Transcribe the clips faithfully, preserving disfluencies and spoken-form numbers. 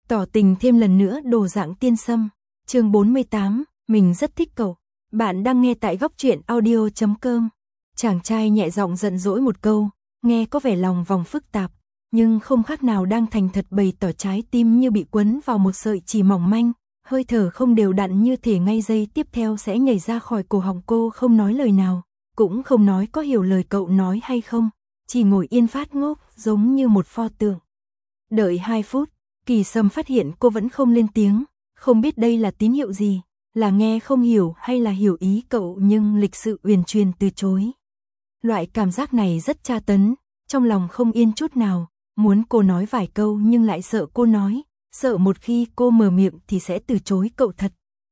Tỏ tình thêm lần nữa đồ dạng tiên sâm. Chương bốn mươi tám, mình rất thích cậu. Bạn đang nghe tại góc truyện audio chấm com. Chàng trai nhẹ giọng giận dỗi một câu, nghe có vẻ lòng vòng phức tạp, nhưng không khác nào đang thành thật bày tỏ trái tim như bị quấn vào một sợi chỉ mỏng manh, hơi thở không đều đặn như thể ngay giây tiếp theo sẽ nhảy ra khỏi cổ họng cô, không nói lời nào, cũng không nói có hiểu lời cậu nói hay không, chỉ ngồi yên phát ngốc giống như một pho tượng. Đợi hai phút, Kỳ Sâm phát hiện cô vẫn không lên tiếng, không biết đây là tín hiệu gì, là nghe không hiểu hay là hiểu ý cậu nhưng lịch sự uyển chuyển từ chối. Loại cảm giác này rất tra tấn, trong lòng không yên chút nào, muốn cô nói vài câu nhưng lại sợ cô nói, sợ một khi cô mở miệng thì sẽ từ chối cậu thật.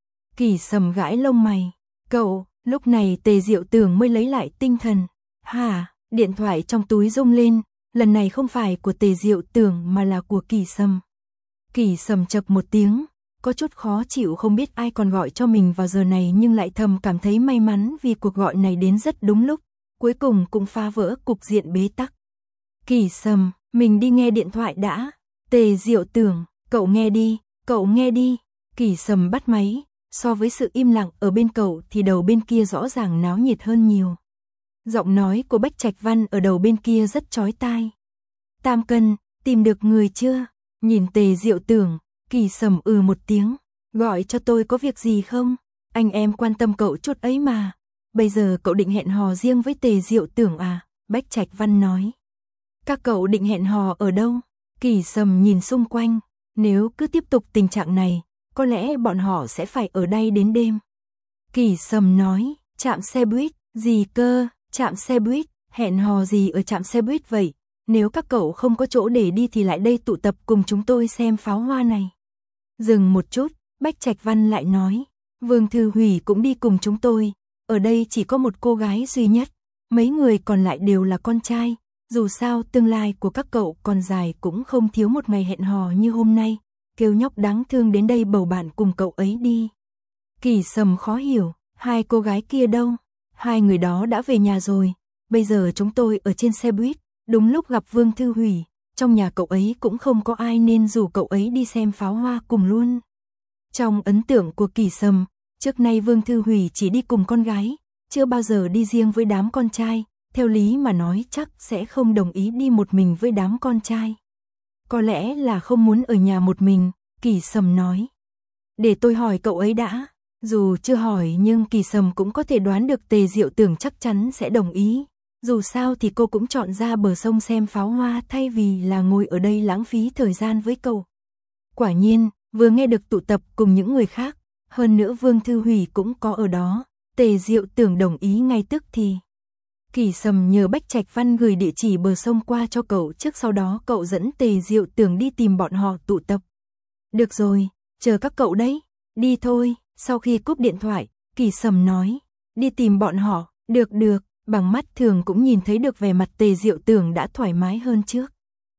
Kỳ Sâm gãi lông mày, cậu, lúc này Tề Diệu Tưởng mới lấy lại tinh thần. Hả, điện thoại trong túi rung lên, lần này không phải của Tề Diệu Tưởng mà là của Kỳ Sâm. Kỳ Sâm chậc một tiếng, có chút khó chịu không biết ai còn gọi cho mình vào giờ này nhưng lại thầm cảm thấy may mắn vì cuộc gọi này đến rất đúng lúc, cuối cùng cũng phá vỡ cục diện bế tắc. Kỳ Sâm, mình đi nghe điện thoại đã. Tề Diệu Tưởng, cậu nghe đi, cậu nghe đi. Kỳ Sâm bắt máy, so với sự im lặng ở bên cậu thì đầu bên kia rõ ràng náo nhiệt hơn nhiều. Giọng nói của Bách Trạch Văn ở đầu bên kia rất chói tai. Tam Cân, tìm được người chưa? Nhìn Tề Diệu Tưởng, Kỳ Sâm ừ một tiếng, gọi cho tôi có việc gì không? Anh em quan tâm cậu chút ấy mà. Bây giờ cậu định hẹn hò riêng với Tề Diệu Tưởng à? Bách Trạch Văn nói. Các cậu định hẹn hò ở đâu? Kỳ Sâm nhìn xung quanh, nếu cứ tiếp tục tình trạng này, có lẽ bọn họ sẽ phải ở đây đến đêm. Kỳ Sâm nói, trạm xe buýt, gì cơ, trạm xe buýt, hẹn hò gì ở trạm xe buýt vậy? Nếu các cậu không có chỗ để đi thì lại đây tụ tập cùng chúng tôi xem pháo hoa này. Dừng một chút, Bách Trạch Văn lại nói, Vương Thư Hủy cũng đi cùng chúng tôi, ở đây chỉ có một cô gái duy nhất, mấy người còn lại đều là con trai, dù sao tương lai của các cậu còn dài cũng không thiếu một ngày hẹn hò như hôm nay, kêu nhóc đáng thương đến đây bầu bạn cùng cậu ấy đi. Kỳ Sâm khó hiểu, hai cô gái kia đâu? Hai người đó đã về nhà rồi, bây giờ chúng tôi ở trên xe buýt, đúng lúc gặp Vương Thư Hủy, trong nhà cậu ấy cũng không có ai nên rủ cậu ấy đi xem pháo hoa cùng luôn. Trong ấn tượng của Kỳ Sâm, trước nay Vương Thư Hủy chỉ đi cùng con gái, chưa bao giờ đi riêng với đám con trai, theo lý mà nói chắc sẽ không đồng ý đi một mình với đám con trai. Có lẽ là không muốn ở nhà một mình, Kỳ Sâm nói. Để tôi hỏi cậu ấy đã. Dù chưa hỏi nhưng Kỳ Sâm cũng có thể đoán được Tề Diệu Tưởng chắc chắn sẽ đồng ý. Dù sao thì cô cũng chọn ra bờ sông xem pháo hoa thay vì là ngồi ở đây lãng phí thời gian với cậu. Quả nhiên, vừa nghe được tụ tập cùng những người khác, hơn nữa Vương Thư Hủy cũng có ở đó, Tề Diệu Tưởng đồng ý ngay tức thì. Kỳ Sâm nhờ Bách Trạch Văn gửi địa chỉ bờ sông qua cho cậu trước, sau đó cậu dẫn Tề Diệu Tưởng đi tìm bọn họ tụ tập. Được rồi, chờ các cậu đấy, đi thôi. Sau khi cúp điện thoại, Kỳ Sâm nói, đi tìm bọn họ, được được, bằng mắt thường cũng nhìn thấy được vẻ mặt Tề Diệu Tưởng đã thoải mái hơn trước.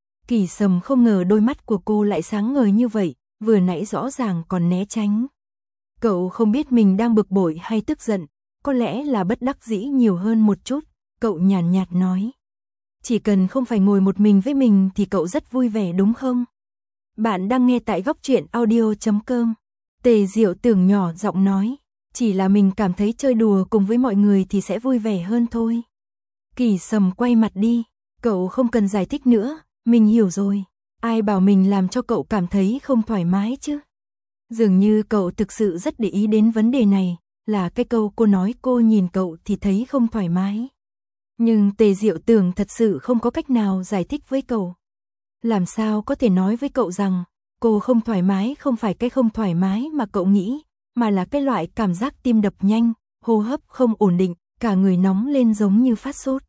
Kỳ Sâm không ngờ đôi mắt của cô lại sáng ngời như vậy, vừa nãy rõ ràng còn né tránh. Cậu không biết mình đang bực bội hay tức giận, có lẽ là bất đắc dĩ nhiều hơn một chút, cậu nhàn nhạt nói. Chỉ cần không phải ngồi một mình với mình thì cậu rất vui vẻ đúng không? Bạn đang nghe tại góc truyện audio chấm com. Tề Diệu Tưởng nhỏ giọng nói, chỉ là mình cảm thấy chơi đùa cùng với mọi người thì sẽ vui vẻ hơn thôi. Kỳ Sâm quay mặt đi, cậu không cần giải thích nữa, mình hiểu rồi, ai bảo mình làm cho cậu cảm thấy không thoải mái chứ. Dường như cậu thực sự rất để ý đến vấn đề này, là cái câu cô nói cô nhìn cậu thì thấy không thoải mái. Nhưng Tề Diệu Tưởng thật sự không có cách nào giải thích với cậu. Làm sao có thể nói với cậu rằng, cô không thoải mái không phải cái không thoải mái mà cậu nghĩ, mà là cái loại cảm giác tim đập nhanh, hô hấp không ổn định, cả người nóng lên giống như phát sốt.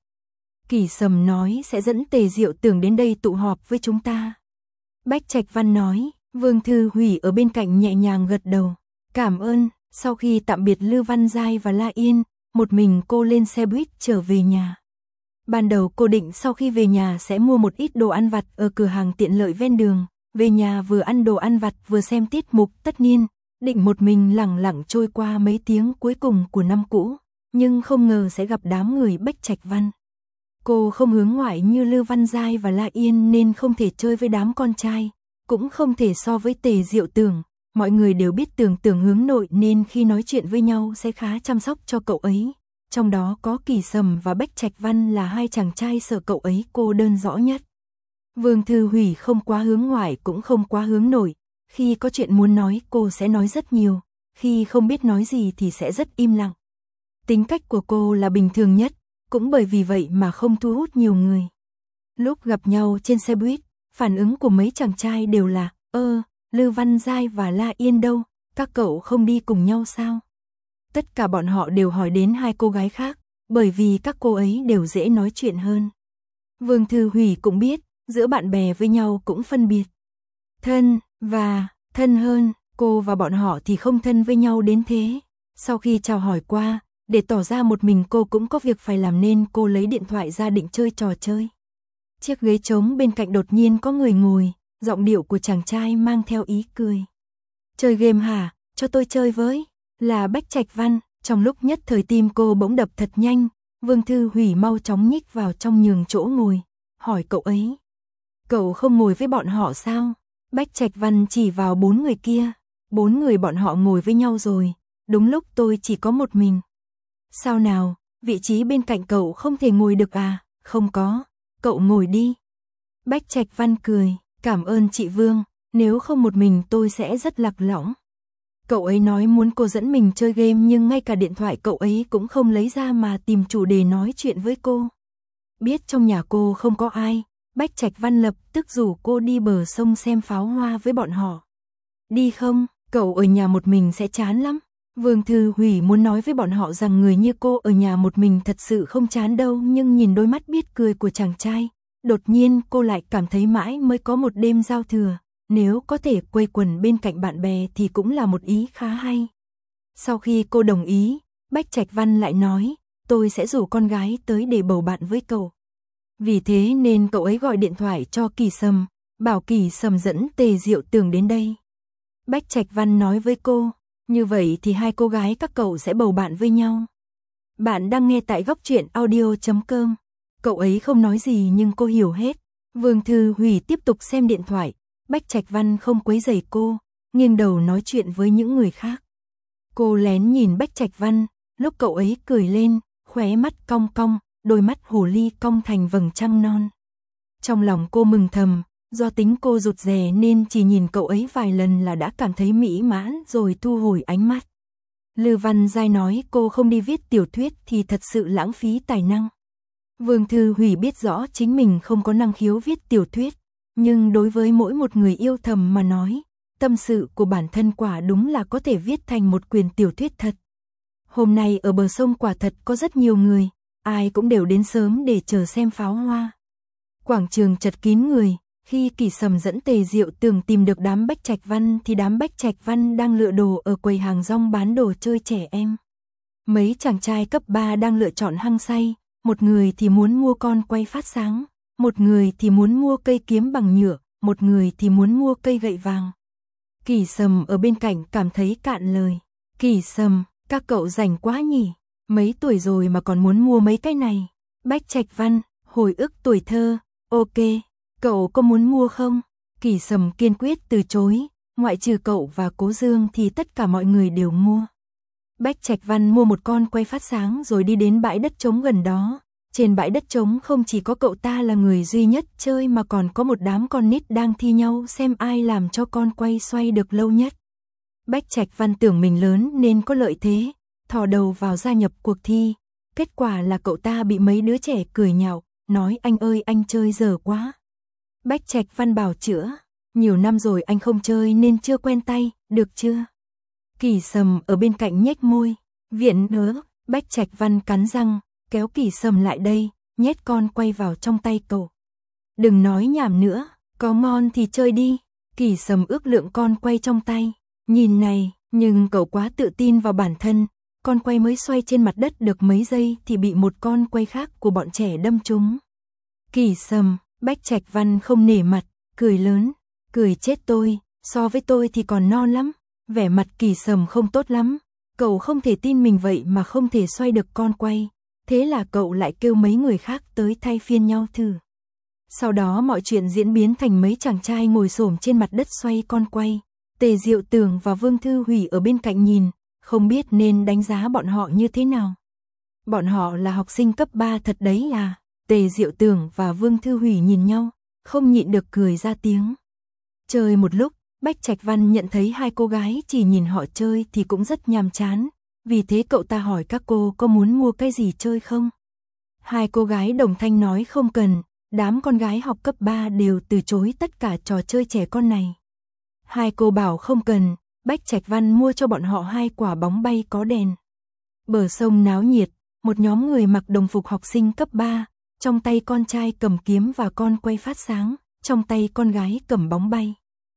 Kỳ Sâm nói sẽ dẫn Tề Diệu Tưởng đến đây tụ họp với chúng ta. Bách Trạch Văn nói, Vương Thư Hủy ở bên cạnh nhẹ nhàng gật đầu. Cảm ơn, sau khi tạm biệt Lưu Văn Giai và La Yên, một mình cô lên xe buýt trở về nhà. Ban đầu cô định sau khi về nhà sẽ mua một ít đồ ăn vặt ở cửa hàng tiện lợi ven đường, về nhà vừa ăn đồ ăn vặt vừa xem tiết mục tất niên, định một mình lẳng lặng trôi qua mấy tiếng cuối cùng của năm cũ, nhưng không ngờ sẽ gặp đám người Bách Trạch Văn. Cô không hướng ngoại như Lưu Văn Giai và La Yên nên không thể chơi với đám con trai, cũng không thể so với Tề Diệu Tường. Mọi người đều biết Tường Tường hướng nội nên khi nói chuyện với nhau sẽ khá chăm sóc cho cậu ấy. Trong đó có Kỳ Sầm và Bách Trạch Văn là hai chàng trai sợ cậu ấy cô đơn rõ nhất. Vương Thư Hủy không quá hướng ngoại cũng không quá hướng nội. Khi có chuyện muốn nói cô sẽ nói rất nhiều, khi không biết nói gì thì sẽ rất im lặng. Tính cách của cô là bình thường nhất, cũng bởi vì vậy mà không thu hút nhiều người. Lúc gặp nhau trên xe buýt, phản ứng của mấy chàng trai đều là, ơ, Lư Văn Giai và La Yên đâu, các cậu không đi cùng nhau sao? Tất cả bọn họ đều hỏi đến hai cô gái khác, bởi vì các cô ấy đều dễ nói chuyện hơn. Vương Thư Hủy cũng biết, giữa bạn bè với nhau cũng phân biệt. Thân, và, thân hơn, cô và bọn họ thì không thân với nhau đến thế. Sau khi chào hỏi qua, để tỏ ra một mình cô cũng có việc phải làm nên cô lấy điện thoại ra định chơi trò chơi. Chiếc ghế trống bên cạnh đột nhiên có người ngồi, giọng điệu của chàng trai mang theo ý cười. Chơi game hả, cho tôi chơi với, là Bách Trạch Văn. Trong lúc nhất thời tim cô bỗng đập thật nhanh, Vương Thư Hủy mau chóng nhích vào trong nhường chỗ ngồi, hỏi cậu ấy. Cậu không ngồi với bọn họ sao? Bách Trạch Văn chỉ vào bốn người kia, bốn người bọn họ ngồi với nhau rồi, đúng lúc tôi chỉ có một mình. Sao nào, vị trí bên cạnh cậu không thể ngồi được à? Không có, cậu ngồi đi. Bách Trạch Văn cười, cảm ơn chị Vương, nếu không một mình tôi sẽ rất lạc lõng. Cậu ấy nói muốn cô dẫn mình chơi game nhưng ngay cả điện thoại cậu ấy cũng không lấy ra mà tìm chủ đề nói chuyện với cô. Biết trong nhà cô không có ai, Bách Trạch Văn lập tức rủ cô đi bờ sông xem pháo hoa với bọn họ. Đi không, cậu ở nhà một mình sẽ chán lắm. Vương Thư Hủy muốn nói với bọn họ rằng người như cô ở nhà một mình thật sự không chán đâu, nhưng nhìn đôi mắt biết cười của chàng trai, đột nhiên cô lại cảm thấy mãi mới có một đêm giao thừa, nếu có thể quây quần bên cạnh bạn bè thì cũng là một ý khá hay. Sau khi cô đồng ý, Bách Trạch Văn lại nói, tôi sẽ rủ con gái tới để bầu bạn với cậu. Vì thế nên cậu ấy gọi điện thoại cho Kỳ Sầm, bảo Kỳ Sầm dẫn Tề Diệu Tường đến đây. Bách Trạch Văn nói với cô, như vậy thì hai cô gái các cậu sẽ bầu bạn với nhau. Bạn đang nghe tại góc truyện audio chấm com. Cậu ấy không nói gì nhưng cô hiểu hết. Vương Thư Hủy tiếp tục xem điện thoại, Bách Trạch Văn không quấy rầy cô, nghiêng đầu nói chuyện với những người khác. Cô lén nhìn Bách Trạch Văn, lúc cậu ấy cười lên, khóe mắt cong cong, đôi mắt hồ ly cong thành vầng trăng non. Trong lòng cô mừng thầm, do tính cô rụt rè nên chỉ nhìn cậu ấy vài lần là đã cảm thấy mỹ mãn rồi thu hồi ánh mắt. Lư Văn Giai nói cô không đi viết tiểu thuyết thì thật sự lãng phí tài năng. Vương Thư Hủy biết rõ chính mình không có năng khiếu viết tiểu thuyết, nhưng đối với mỗi một người yêu thầm mà nói, tâm sự của bản thân quả đúng là có thể viết thành một quyển tiểu thuyết thật. Hôm nay ở bờ sông quả thật có rất nhiều người, ai cũng đều đến sớm để chờ xem pháo hoa. Quảng trường chật kín người, khi Kỳ Sầm dẫn Tề Diệu Tường tìm được đám Bách Trạch Văn thì đám Bách Trạch Văn đang lựa đồ ở quầy hàng rong bán đồ chơi trẻ em. Mấy chàng trai cấp ba đang lựa chọn hăng say, một người thì muốn mua con quay phát sáng, một người thì muốn mua cây kiếm bằng nhựa, một người thì muốn mua cây gậy vàng. Kỳ Sầm ở bên cạnh cảm thấy cạn lời. Kỳ Sầm, các cậu rảnh quá nhỉ, mấy tuổi rồi mà còn muốn mua mấy cái này. Bách Trạch Văn, hồi ức tuổi thơ, ok, cậu có muốn mua không? Kỳ Sầm kiên quyết từ chối, ngoại trừ cậu và Cố Dương thì tất cả mọi người đều mua. Bách Trạch Văn mua một con quay phát sáng rồi đi đến bãi đất trống gần đó. Trên bãi đất trống không chỉ có cậu ta là người duy nhất chơi mà còn có một đám con nít đang thi nhau xem ai làm cho con quay xoay được lâu nhất. Bách Trạch Văn tưởng mình lớn nên có lợi thế, thò đầu vào gia nhập cuộc thi. Kết quả là cậu ta bị mấy đứa trẻ cười nhạo, nói anh ơi anh chơi dở quá. Bách Trạch Văn bảo chữa, nhiều năm rồi anh không chơi nên chưa quen tay, được chưa? Kỳ Sầm ở bên cạnh nhếch môi, viện nớ, Bách Trạch Văn cắn răng, kéo Kỳ Sầm lại đây, nhét con quay vào trong tay cậu. Đừng nói nhảm nữa, có ngon thì chơi đi. Kỳ Sầm ước lượng con quay trong tay, nhìn này, nhưng cậu quá tự tin vào bản thân, con quay mới xoay trên mặt đất được mấy giây thì bị một con quay khác của bọn trẻ đâm trúng. Kỳ Sầm, Bách Trạch Văn không nể mặt, cười lớn, cười chết tôi, so với tôi thì còn non lắm. Vẻ mặt Kỳ Sầm không tốt lắm, cậu không thể tin mình vậy mà không thể xoay được con quay, thế là cậu lại kêu mấy người khác tới thay phiên nhau thử. Sau đó mọi chuyện diễn biến thành mấy chàng trai ngồi xổm trên mặt đất xoay con quay. Tề Diệu Tường và Vương Thư Hủy ở bên cạnh nhìn, không biết nên đánh giá bọn họ như thế nào. Bọn họ là học sinh cấp ba thật đấy à? Tề Diệu Tường và Vương Thư Hủy nhìn nhau, không nhịn được cười ra tiếng. Chơi một lúc, Bách Trạch Văn nhận thấy hai cô gái chỉ nhìn họ chơi thì cũng rất nhàm chán, vì thế cậu ta hỏi các cô có muốn mua cái gì chơi không? Hai cô gái đồng thanh nói không cần, đám con gái học cấp ba đều từ chối tất cả trò chơi trẻ con này. Hai cô bảo không cần, Bách Trạch Văn mua cho bọn họ hai quả bóng bay có đèn. Bờ sông náo nhiệt, một nhóm người mặc đồng phục học sinh cấp ba, trong tay con trai cầm kiếm và con quay phát sáng, trong tay con gái cầm bóng bay.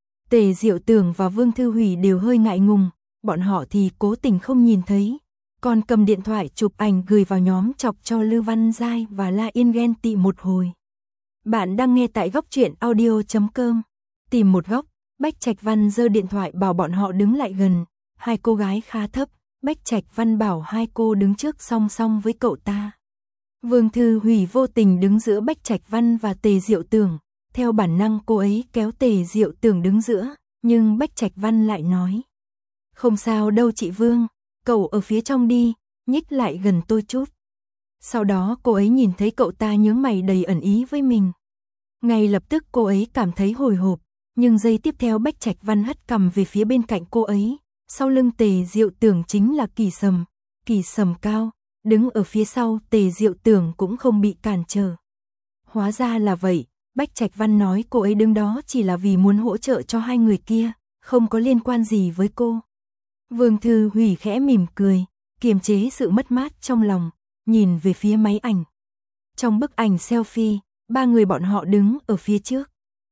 Tề Diệu Tường và Vương Thư Hủy đều hơi ngại ngùng, bọn họ thì cố tình không nhìn thấy. Còn cầm điện thoại chụp ảnh gửi vào nhóm chọc cho Lư Văn Giai và La Yên ghen tị một hồi. Bạn đang nghe tại góc truyện audio chấm com. Tìm một góc, Bách Trạch Văn giơ điện thoại bảo bọn họ đứng lại gần. Hai cô gái khá thấp, Bách Trạch Văn bảo hai cô đứng trước song song với cậu ta. Vương Thư Hủy vô tình đứng giữa Bách Trạch Văn và Tề Diệu Tường. Theo bản năng cô ấy kéo Tề Diệu Tường đứng giữa, nhưng Bách Trạch Văn lại nói. Không sao đâu chị Vương, cậu ở phía trong đi, nhích lại gần tôi chút. Sau đó cô ấy nhìn thấy cậu ta nhướng mày đầy ẩn ý với mình. Ngay lập tức cô ấy cảm thấy hồi hộp, nhưng giây tiếp theo Bách Trạch Văn hất cằm về phía bên cạnh cô ấy. Sau lưng Tề Diệu Tường chính là Kỳ Sầm, Kỳ Sầm cao, đứng ở phía sau Tề Diệu Tường cũng không bị cản trở. Hóa ra là vậy, Bách Trạch Văn nói cô ấy đứng đó chỉ là vì muốn hỗ trợ cho hai người kia, không có liên quan gì với cô. Vương Thư Hủy khẽ mỉm cười, kiềm chế sự mất mát trong lòng, nhìn về phía máy ảnh. Trong bức ảnh selfie, ba người bọn họ đứng ở phía trước.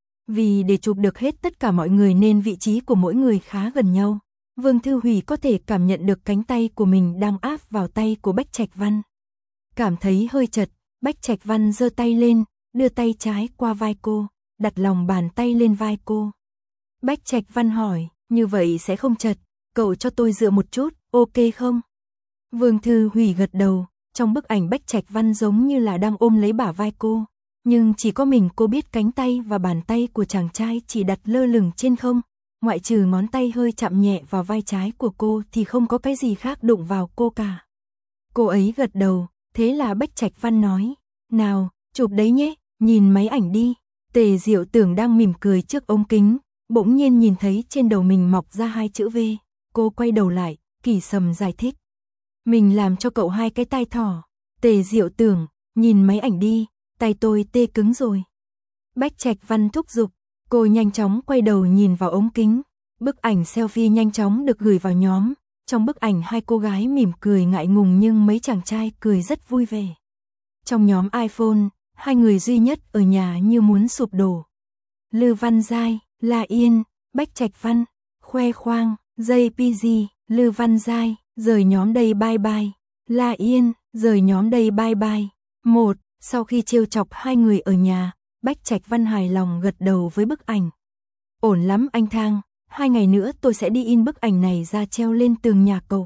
Vì để chụp được hết tất cả mọi người nên vị trí của mỗi người khá gần nhau. Vương Thư Hủy có thể cảm nhận được cánh tay của mình đang áp vào tay của Bách Trạch Văn. Cảm thấy hơi chật, Bách Trạch Văn giơ tay lên, đưa tay trái qua vai cô, đặt lòng bàn tay lên vai cô. Bách Trạch Văn hỏi, như vậy sẽ không chật, cậu cho tôi dựa một chút, ok không? Vương Thư Hủy gật đầu, trong bức ảnh Bách Trạch Văn giống như là đang ôm lấy bả vai cô, nhưng chỉ có mình cô biết cánh tay và bàn tay của chàng trai chỉ đặt lơ lửng trên không, ngoại trừ ngón tay hơi chạm nhẹ vào vai trái của cô thì không có cái gì khác đụng vào cô cả. Cô ấy gật đầu, thế là Bách Trạch Văn nói, nào, chụp đấy nhé, nhìn máy ảnh đi. Tề Diệu Tường đang mỉm cười trước ống kính, bỗng nhiên nhìn thấy trên đầu mình mọc ra hai chữ V. Cô quay đầu lại, Kỳ Sầm giải thích. Mình làm cho cậu hai cái tai thỏ. Tề Diệu Tường, nhìn máy ảnh đi, tay tôi tê cứng rồi. Bách Trạch Văn thúc giục, cô nhanh chóng quay đầu nhìn vào ống kính. Bức ảnh selfie nhanh chóng được gửi vào nhóm. Trong bức ảnh hai cô gái mỉm cười ngại ngùng nhưng mấy chàng trai cười rất vui vẻ. Trong nhóm iPhone, hai người duy nhất ở nhà như muốn sụp đổ. Lư Văn Giai, La Yên, Bách Trạch Văn, khoe khoang, jê pê giê, Lư Văn Giai, rời nhóm đây bye bye. La Yên, rời nhóm đây bye bye. Một, sau khi trêu chọc hai người ở nhà, Bách Trạch Văn hài lòng gật đầu với bức ảnh. Ổn lắm anh Thang, hai ngày nữa tôi sẽ đi in bức ảnh này ra treo lên tường nhà cậu.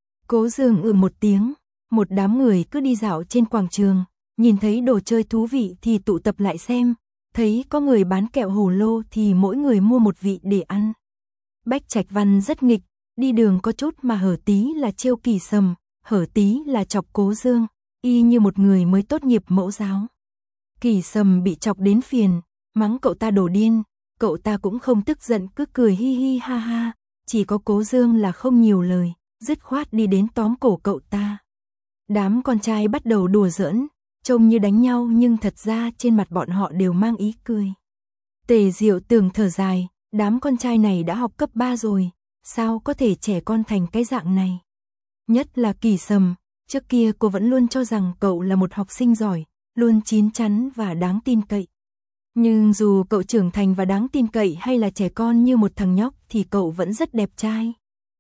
Cố Dương ừ một tiếng, một đám người cứ đi dạo trên quảng trường, nhìn thấy đồ chơi thú vị thì tụ tập lại xem, thấy có người bán kẹo hồ lô thì mỗi người mua một vị để ăn. Bách Trạch Văn rất nghịch, đi đường có chút mà hở tí là trêu Kỳ Sầm, hở tí là chọc Cố Dương, y như một người mới tốt nghiệp mẫu giáo. Kỳ Sầm bị chọc đến phiền, mắng cậu ta đồ điên, cậu ta cũng không tức giận cứ cười hi hi ha ha, chỉ có Cố Dương là không nhiều lời, dứt khoát đi đến tóm cổ cậu ta. Đám con trai bắt đầu đùa giỡn, trông như đánh nhau nhưng thật ra trên mặt bọn họ đều mang ý cười. Tề Diệu Tường thở dài, đám con trai này đã học cấp ba rồi, sao có thể trẻ con thành cái dạng này. Nhất là Kỳ Sầm, trước kia cô vẫn luôn cho rằng cậu là một học sinh giỏi, luôn chín chắn và đáng tin cậy. Nhưng dù cậu trưởng thành và đáng tin cậy hay là trẻ con như một thằng nhóc thì cậu vẫn rất đẹp trai.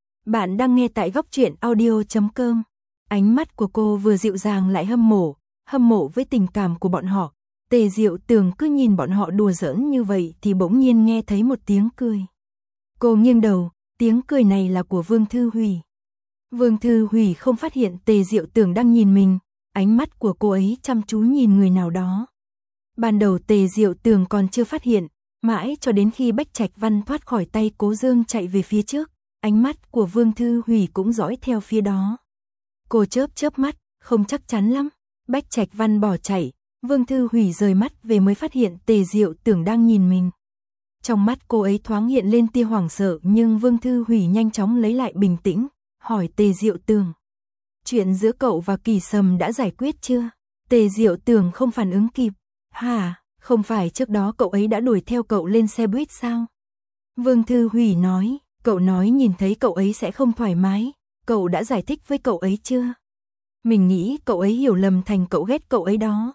Bạn đang nghe tại góc truyện audio chấm com. Ánh mắt của cô vừa dịu dàng lại hâm mộ, hâm mộ với tình cảm của bọn họ. Tề Diệu Tường cứ nhìn bọn họ đùa giỡn như vậy thì bỗng nhiên nghe thấy một tiếng cười. Cô nghiêng đầu, tiếng cười này là của Vương Thư Hủy. Vương Thư Hủy không phát hiện Tề Diệu Tường đang nhìn mình, ánh mắt của cô ấy chăm chú nhìn người nào đó. Ban đầu Tề Diệu Tường còn chưa phát hiện, mãi cho đến khi Bách Trạch Văn thoát khỏi tay Cố Dương chạy về phía trước, ánh mắt của Vương Thư Hủy cũng dõi theo phía đó. Cô chớp chớp mắt, không chắc chắn lắm. Bách Trạch Văn bỏ chạy, Vương Thư Hủy rời mắt về mới phát hiện Tề Diệu Tường đang nhìn mình. Trong mắt cô ấy thoáng hiện lên tia hoảng sợ, nhưng Vương Thư Hủy nhanh chóng lấy lại bình tĩnh, hỏi Tề Diệu Tường. Chuyện giữa cậu và Kỳ Sầm đã giải quyết chưa? Tề Diệu Tường không phản ứng kịp. Hả, không phải trước đó cậu ấy đã đuổi theo cậu lên xe buýt sao? Vương Thư Hủy nói, cậu nói nhìn thấy cậu ấy sẽ không thoải mái, cậu đã giải thích với cậu ấy chưa? Mình nghĩ cậu ấy hiểu lầm thành cậu ghét cậu ấy đó.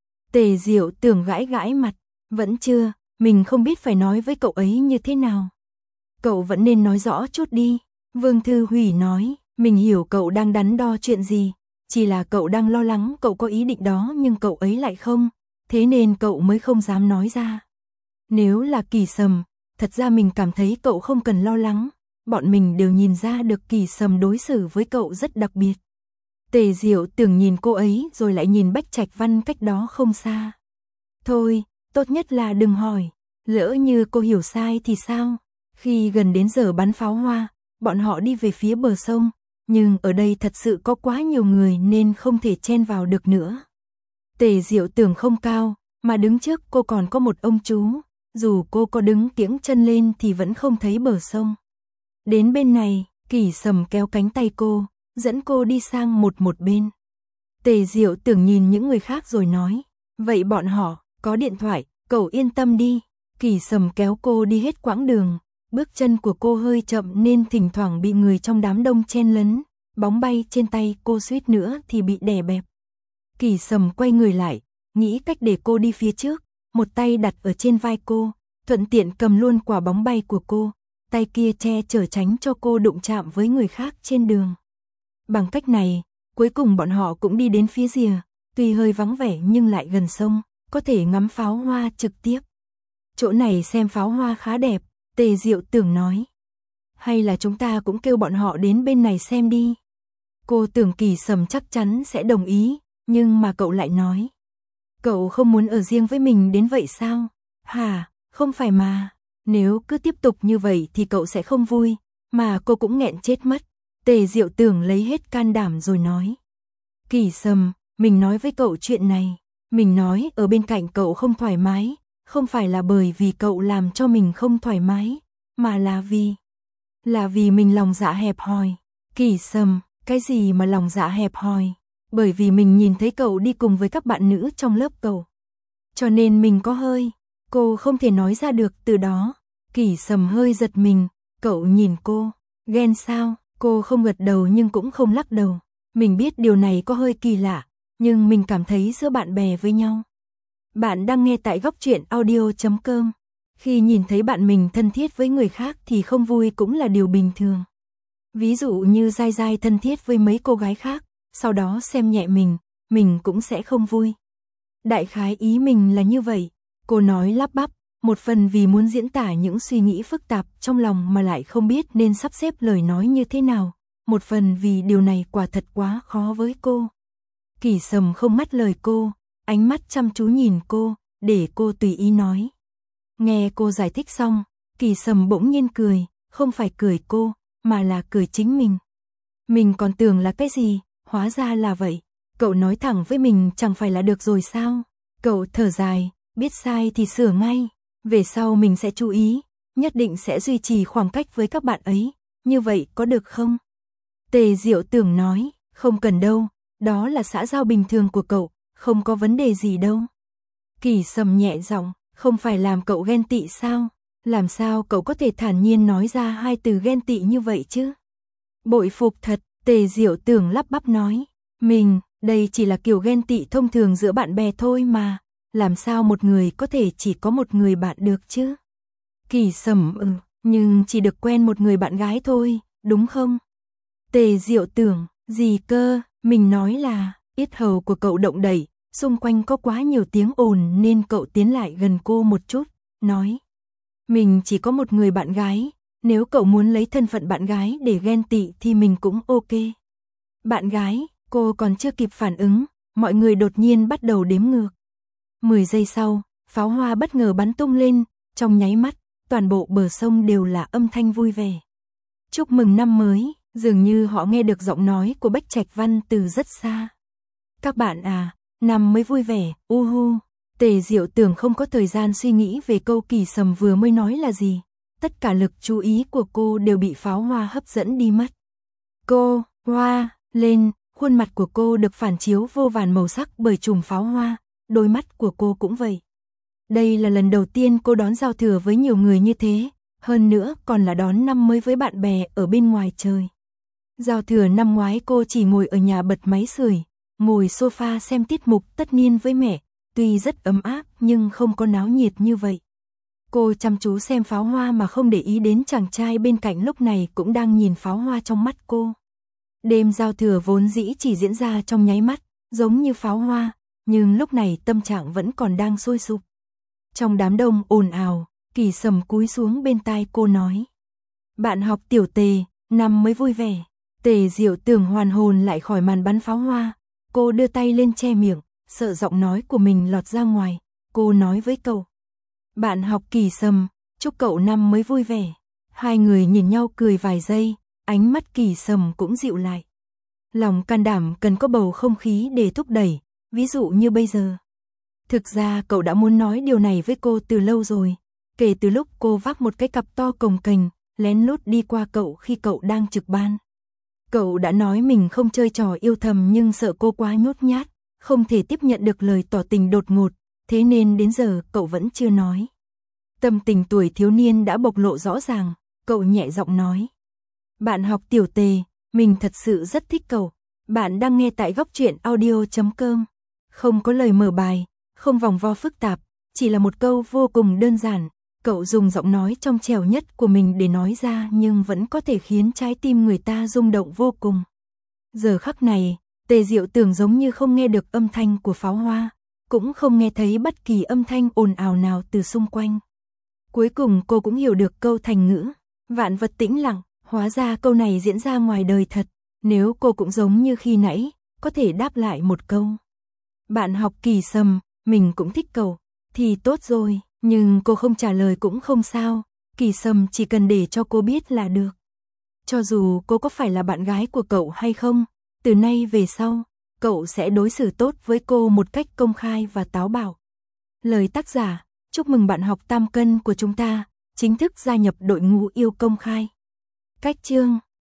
Tề Diệu Tường gãi gãi mặt, vẫn chưa, mình không biết phải nói với cậu ấy như thế nào. Cậu vẫn nên nói rõ chút đi. Vương Thư Hủy nói, mình hiểu cậu đang đắn đo chuyện gì, chỉ là cậu đang lo lắng cậu có ý định đó nhưng cậu ấy lại không, thế nên cậu mới không dám nói ra. Nếu là Kỳ Sầm, thật ra mình cảm thấy cậu không cần lo lắng, bọn mình đều nhìn ra được Kỳ Sầm đối xử với cậu rất đặc biệt. Tề Diệu Tường nhìn cô ấy rồi lại nhìn Bách Trạch Văn cách đó không xa. Thôi, tốt nhất là đừng hỏi, lỡ như cô hiểu sai thì sao? Khi gần đến giờ bắn pháo hoa, bọn họ đi về phía bờ sông, nhưng ở đây thật sự có quá nhiều người nên không thể chen vào được nữa. Tề Diệu Tường không cao, mà đứng trước cô còn có một ông chú, dù cô có đứng kiễng chân lên thì vẫn không thấy bờ sông. Đến bên này, Kỳ Sầm kéo cánh tay cô, dẫn cô đi sang một một bên. Tề Diệu Tường nhìn những người khác rồi nói, vậy bọn họ có điện thoại, cậu yên tâm đi. Kỳ Sầm kéo cô đi hết quãng đường, bước chân của cô hơi chậm nên thỉnh thoảng bị người trong đám đông chen lấn, bóng bay trên tay cô suýt nữa thì bị đè bẹp. Kỳ Sầm quay người lại, nghĩ cách để cô đi phía trước, một tay đặt ở trên vai cô, thuận tiện cầm luôn quả bóng bay của cô, tay kia che chở tránh cho cô đụng chạm với người khác trên đường. Bằng cách này, cuối cùng bọn họ cũng đi đến phía rìa, tuy hơi vắng vẻ nhưng lại gần sông, có thể ngắm pháo hoa trực tiếp. Chỗ này xem pháo hoa khá đẹp, Tề Diệu Tường nói. Hay là chúng ta cũng kêu bọn họ đến bên này xem đi. Cô tưởng Kỳ Sầm chắc chắn sẽ đồng ý, nhưng mà cậu lại nói. Cậu không muốn ở riêng với mình đến vậy sao? Hả, không phải mà. Nếu cứ tiếp tục như vậy thì cậu sẽ không vui, mà cô cũng nghẹn chết mất. Tề Diệu Tường lấy hết can đảm rồi nói. Kỳ Sầm, mình nói với cậu chuyện này. Mình nói ở bên cạnh cậu không thoải mái, không phải là bởi vì cậu làm cho mình không thoải mái, mà là vì... Là vì mình lòng dạ hẹp hòi. Kỳ Sầm, cái gì mà lòng dạ hẹp hòi? Bởi vì mình nhìn thấy cậu đi cùng với các bạn nữ trong lớp cậu. Cho nên mình có hơi... Cô không thể nói ra được từ đó. Kỳ Sầm hơi giật mình, cậu nhìn cô. Ghen sao? Cô không gật đầu nhưng cũng không lắc đầu. Mình biết điều này có hơi kỳ lạ, nhưng mình cảm thấy giữa bạn bè với nhau. Bạn đang nghe tại góc truyện audio chấm com. Khi nhìn thấy bạn mình thân thiết với người khác thì không vui cũng là điều bình thường. Ví dụ như Giai Giai thân thiết với mấy cô gái khác, sau đó xem nhẹ mình, mình cũng sẽ không vui. Đại khái ý mình là như vậy. Cô nói lắp bắp, một phần vì muốn diễn tả những suy nghĩ phức tạp trong lòng mà lại không biết nên sắp xếp lời nói như thế nào, một phần vì điều này quả thật quá khó với cô. Kỳ Sầm không mắt lời cô, ánh mắt chăm chú nhìn cô, để cô tùy ý nói. Nghe cô giải thích xong, Kỳ Sầm bỗng nhiên cười, không phải cười cô, mà là cười chính mình. Mình còn tưởng là cái gì, hóa ra là vậy. Cậu nói thẳng với mình chẳng phải là được rồi sao? Cậu thở dài, biết sai thì sửa ngay. Về sau mình sẽ chú ý, nhất định sẽ duy trì khoảng cách với các bạn ấy. Như vậy có được không? Tề Diệu Tường nói, không cần đâu, đó là xã giao bình thường của cậu, không có vấn đề gì đâu. Kỳ Sầm nhẹ giọng, không phải làm cậu ghen tị sao? Làm sao cậu có thể thản nhiên nói ra hai từ ghen tị như vậy chứ? Bội phục thật, Tề Diệu Tường lắp bắp nói. Mình, đây chỉ là kiểu ghen tị thông thường giữa bạn bè thôi mà. Làm sao một người có thể chỉ có một người bạn được chứ? Kỳ Sầm ừ, nhưng chỉ được quen một người bạn gái thôi, đúng không? Tề Diệu Tường, gì cơ, mình nói là, yết hầu của cậu động đẩy, xung quanh có quá nhiều tiếng ồn nên cậu tiến lại gần cô một chút, nói. Mình chỉ có một người bạn gái, nếu cậu muốn lấy thân phận bạn gái để ghen tị thì mình cũng ok. Bạn gái, cô còn chưa kịp phản ứng, mọi người đột nhiên bắt đầu đếm ngược. mười giây sau, pháo hoa bất ngờ bắn tung lên, trong nháy mắt, toàn bộ bờ sông đều là âm thanh vui vẻ. Chúc mừng năm mới, dường như họ nghe được giọng nói của Bách Trạch Văn từ rất xa. Các bạn à, năm mới vui vẻ, uhu. Tề Diệu Tường không có thời gian suy nghĩ về câu Kỳ Sầm vừa mới nói là gì. Tất cả lực chú ý của cô đều bị pháo hoa hấp dẫn đi mất. Cô, hoa, lên, khuôn mặt của cô được phản chiếu vô vàn màu sắc bởi chùm pháo hoa, đôi mắt của cô cũng vậy. Đây là lần đầu tiên cô đón giao thừa với nhiều người như thế, hơn nữa còn là đón năm mới với bạn bè ở bên ngoài trời. Giao thừa năm ngoái cô chỉ ngồi ở nhà bật máy sưởi, ngồi sofa xem tiết mục tất niên với mẹ, tuy rất ấm áp nhưng không có náo nhiệt như vậy. Cô chăm chú xem pháo hoa mà không để ý đến chàng trai bên cạnh lúc này cũng đang nhìn pháo hoa trong mắt cô. Đêm giao thừa vốn dĩ chỉ diễn ra trong nháy mắt, giống như pháo hoa, nhưng lúc này tâm trạng vẫn còn đang sôi sục. Trong đám đông ồn ào, Kỳ Sầm cúi xuống bên tai cô nói. Bạn học Tiểu Tề, năm mới vui vẻ. Tề Diệu Tường hoàn hồn lại khỏi màn bắn pháo hoa. Cô đưa tay lên che miệng, sợ giọng nói của mình lọt ra ngoài. Cô nói với cậu. Bạn học Kỳ Sầm, chúc cậu năm mới vui vẻ. Hai người nhìn nhau cười vài giây, ánh mắt Kỳ Sầm cũng dịu lại. Lòng can đảm cần có bầu không khí để thúc đẩy, ví dụ như bây giờ. Thực ra cậu đã muốn nói điều này với cô từ lâu rồi, kể từ lúc cô vác một cái cặp to cồng kềnh, lén lút đi qua cậu khi cậu đang trực ban. Cậu đã nói mình không chơi trò yêu thầm nhưng sợ cô quá nhút nhát, không thể tiếp nhận được lời tỏ tình đột ngột, thế nên đến giờ cậu vẫn chưa nói. Tâm tình tuổi thiếu niên đã bộc lộ rõ ràng, cậu nhẹ giọng nói. Bạn học Tiểu Tề, mình thật sự rất thích cậu. Bạn đang nghe tại góc truyện audio chấm com. Không có lời mở bài, không vòng vo phức tạp, chỉ là một câu vô cùng đơn giản. Cậu dùng giọng nói trong trẻo nhất của mình để nói ra nhưng vẫn có thể khiến trái tim người ta rung động vô cùng. Giờ khắc này, Tề Diệu Tường giống như không nghe được âm thanh của pháo hoa, cũng không nghe thấy bất kỳ âm thanh ồn ào nào từ xung quanh. Cuối cùng cô cũng hiểu được câu thành ngữ, vạn vật tĩnh lặng, hóa ra câu này diễn ra ngoài đời thật. Nếu cô cũng giống như khi nãy, có thể đáp lại một câu. Bạn học Kỳ Sầm, mình cũng thích cậu, thì tốt rồi, nhưng cô không trả lời cũng không sao, Kỳ Sầm chỉ cần để cho cô biết là được. Cho dù cô có phải là bạn gái của cậu hay không, từ nay về sau, cậu sẽ đối xử tốt với cô một cách công khai và táo bạo. Lời tác giả, chúc mừng bạn học tam cân của chúng ta, chính thức gia nhập đội ngũ yêu công khai. Cách chương